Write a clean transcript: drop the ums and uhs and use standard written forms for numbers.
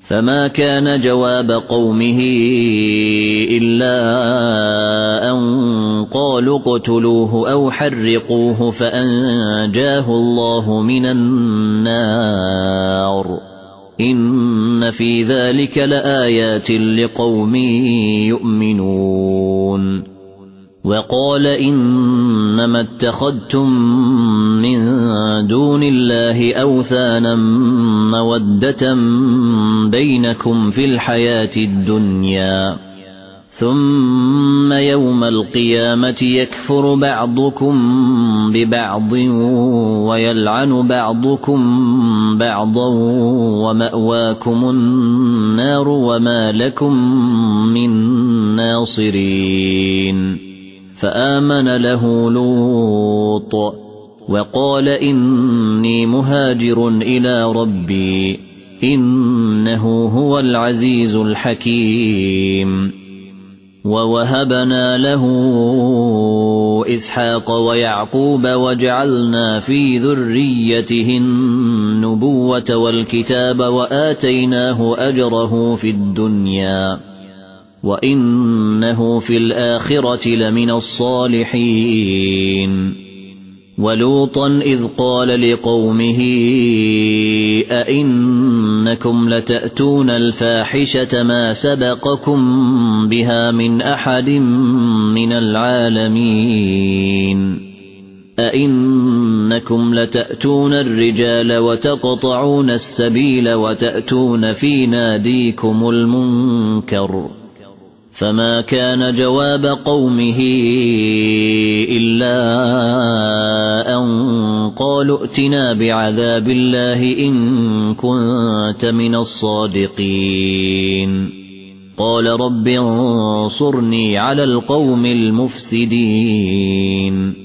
فما كان جواب قومه إلا أن قالوا اقتلوه أو حرقوه فأنجاه الله من النار إن في ذلك لآيات لقوم يؤمنون. وقال إنما اتخذتم من دون الله أوثانا مودة بينكم في الحياة الدنيا ثم يوم القيامة يكفر بعضكم ببعض ويلعن بعضكم بعضا ومأواكم النار وما لكم من ناصرين. فآمن له لوط وقال إني مهاجر إلى ربي إنه هو العزيز الحكيم. ووهبنا له إسحاق ويعقوب وجعلنا في ذريته النبوة والكتاب وآتيناه أجره في الدنيا وإنه في الآخرة لمن الصالحين. ولوطا إذ قال لقومه أئنكم لتأتون الفاحشة ما سبقكم بها من أحد من العالمين أئنكم لتأتون الرجال وتقطعون السبيل وتأتون في ناديكم المنكر. فما كان جواب قومه إلا أن قالوا ائتنا بعذاب الله إن كنت من الصادقين. قال رب انصرني على القوم المفسدين.